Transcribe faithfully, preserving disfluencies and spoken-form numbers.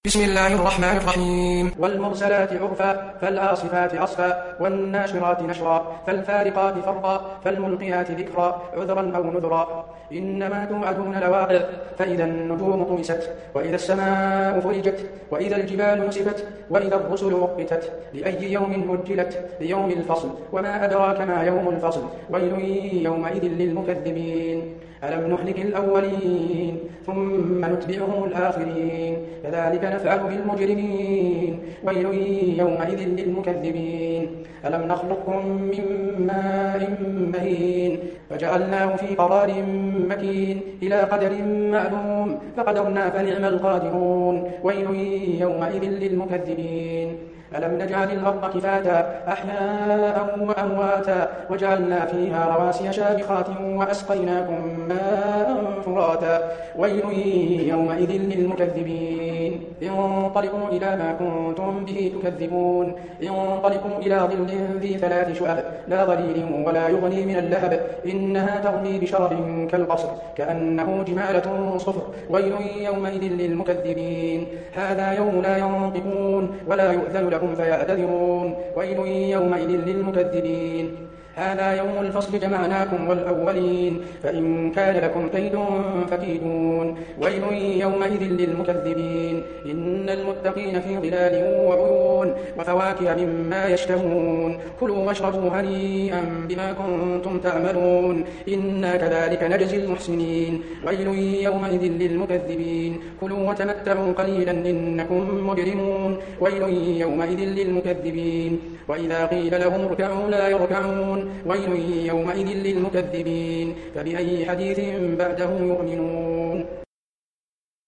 بسم الله الرحمن الرحيم. والمرسلات عرفا فالعاصفات عصفا والناشرات نشرا فالفارقات فرقا فالملقيات ذكرا عذرا أو نذرا إنما توعدون لواقع فإذا النجوم طمست وإذا السماء فرجت وإذا الجبال نسفت وإذا الرسل وقتت لأي يوم أجلت ليوم الفصل وما أدراك ما يوم الفصل ويل يومئذ للمكذبين ألم نهلك الأولين ثم نتبعهم الآخرين كذلك نفعل بالمجرمين ويل يومئذ للمكذبين ألم نخلقكم من ماء مهين فجعلناه في قرار مكين إلى قدر معلوم فقدرنا فنعم القادرون ويل يومئذ للمكذبين ألم نجعل الأرض كفاتا أحياء وأمواتا وجعلنا فيها رواسي شامخات وأسقيناكم ماء فراتا ويل يومئذ للمكذبين انطلقوا إلى ما كنتم به تكذبون انطلقوا إلى ظل ذي ثلاث شعب لا ظليل ولا يغني من اللهب إنها ترمي بشرر كالقصر كأنه جمالة صفر ويل يومئذ للمكذبين هذا يوم لا ينطقون ولا يؤذن لهم فيعتذرون ويل يومئذ للمكذبين هذا يوم الفصل جمعناكم والأولين فإن كان لكم كيد فكيدون ويل يومئذ للمكذبين إن المتقين في ظلال وعيون وفواكه مما يشتهون كلوا واشربوا هنيئا بما كنتم تعملون إنا كذلك نجزي المحسنين ويل يومئذ للمكذبين كلوا وتمتعوا قليلا إنكم مجرمون ويل يومئذ للمكذبين وإذا قيل لهم اركعوا لا يركعون ويل يومئذ للمكذبين فبأي حديث بعده يؤمنون